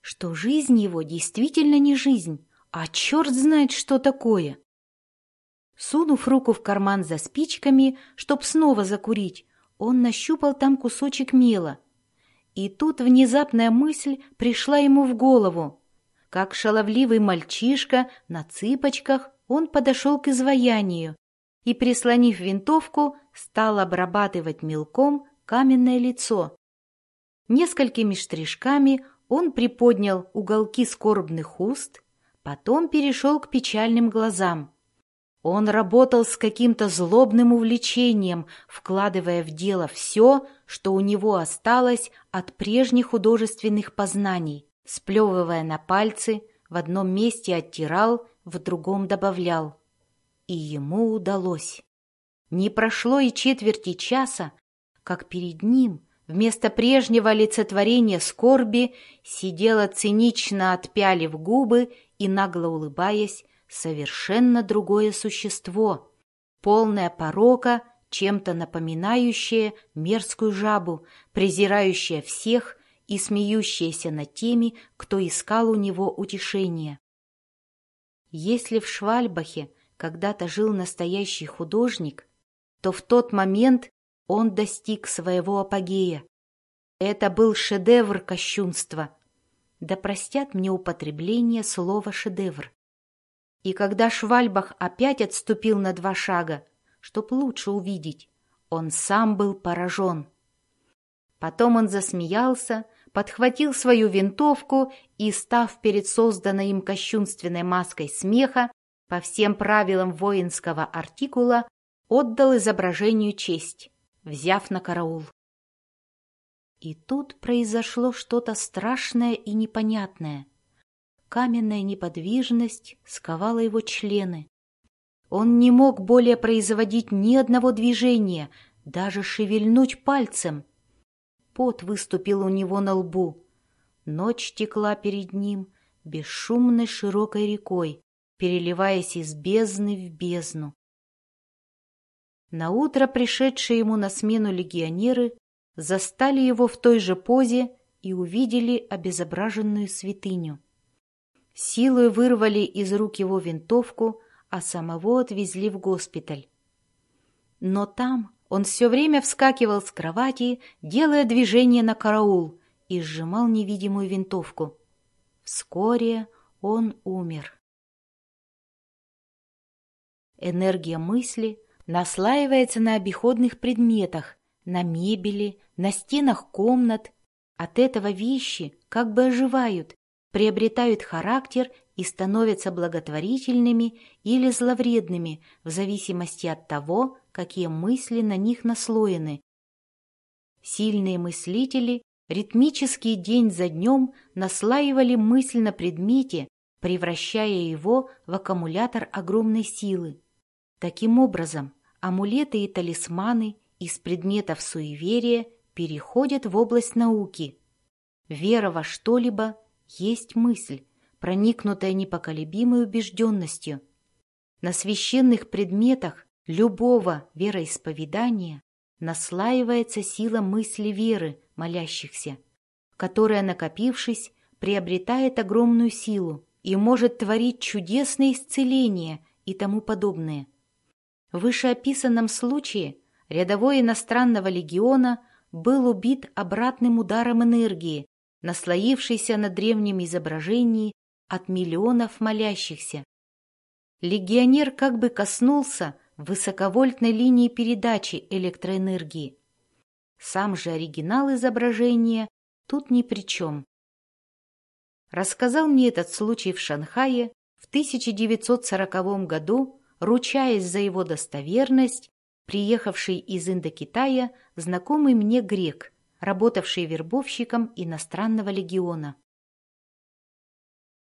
что жизнь его действительно не жизнь, а черт знает, что такое. Сунув руку в карман за спичками, чтоб снова закурить, он нащупал там кусочек мела. И тут внезапная мысль пришла ему в голову. Как шаловливый мальчишка на цыпочках он подошел к изваянию и, прислонив винтовку, стал обрабатывать мелком каменное лицо. Несколькими штришками он приподнял уголки скорбных уст, потом перешел к печальным глазам. Он работал с каким-то злобным увлечением, вкладывая в дело все, что у него осталось от прежних художественных познаний, сплевывая на пальцы, в одном месте оттирал, в другом добавлял. И ему удалось. Не прошло и четверти часа, как перед ним вместо прежнего олицетворения скорби сидела, цинично отпялив губы и нагло улыбаясь, совершенно другое существо, полное порока, чем-то напоминающее мерзкую жабу, презирающее всех и смеющееся над теми, кто искал у него утешения. Если в Швальбахе когда-то жил настоящий художник, то в тот момент он достиг своего апогея. Это был шедевр кощунства. Да простят мне употребление слова «шедевр». И когда Швальбах опять отступил на 2 шага, чтоб лучше увидеть, он сам был поражен. Потом он засмеялся, подхватил свою винтовку и, став перед созданной им кощунственной маской смеха, по всем правилам воинского артикула, отдал изображению честь, взяв на караул. И тут произошло что-то страшное и непонятное. Каменная неподвижность сковала его члены. Он не мог более производить ни одного движения, даже шевельнуть пальцем. Пот выступил у него на лбу. Ночь текла перед ним бесшумной широкой рекой, переливаясь из бездны в бездну. Наутро пришедшие ему на смену легионеры застали его в той же позе и увидели обезображенную святыню. Силой вырвали из рук его винтовку, а самого отвезли в госпиталь. Но там он все время вскакивал с кровати, делая движение на караул, и сжимал невидимую винтовку. Вскоре он умер. Энергия мысли наслаивается на обиходных предметах, на мебели, на стенах комнат. От этого вещи как бы оживают, приобретают характер и становятся благотворительными или зловредными в зависимости от того, какие мысли на них наслоены. Сильные мыслители ритмически день за днем наслаивали мысль на предмете, превращая его в аккумулятор огромной силы. Таким образом, амулеты и талисманы из предметов суеверия переходят в область науки. Вера во что-либо есть мысль, проникнутая непоколебимой убежденностью. На священных предметах любого вероисповедания наслаивается сила мысли веры молящихся, которая, накопившись, приобретает огромную силу и может творить чудесные исцеления и тому подобное. В вышеописанном случае рядовой иностранного легиона был убит обратным ударом энергии, наслоившейся на древнем изображении от миллионов молящихся. Легионер как бы коснулся высоковольтной линии передачи электроэнергии. Сам же оригинал изображения тут ни при чем. Рассказал мне этот случай в Шанхае в 1940 году, ручаясь за его достоверность, приехавший из Индокитая знакомый мне грек, работавший вербовщиком иностранного легиона.